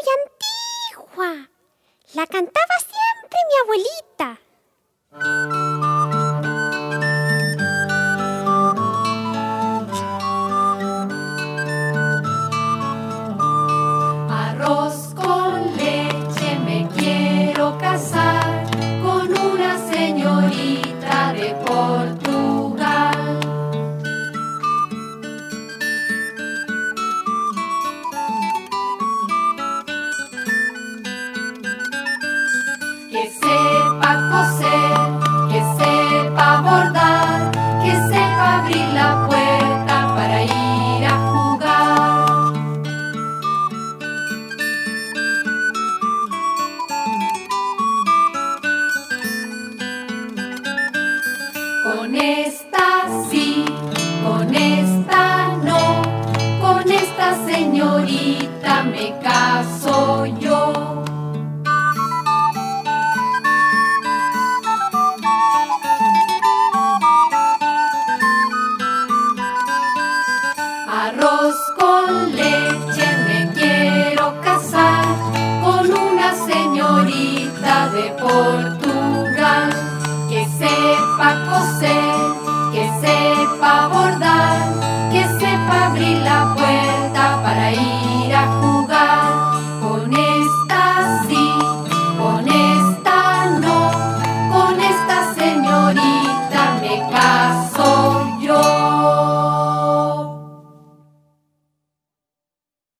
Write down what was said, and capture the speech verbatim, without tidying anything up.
antigua. La cantaba siempre mi abuelita. Arroz con leche, me quiero casar con una señorita de Portugal. Que sepa coser, que sepa bordar, que sepa abrir la puerta para ir a jugar. Con esta sí, con esta no, con esta señorita me caso yo. Arroz con leche, me quiero casar con una señorita de Portugal. Que sepa coser,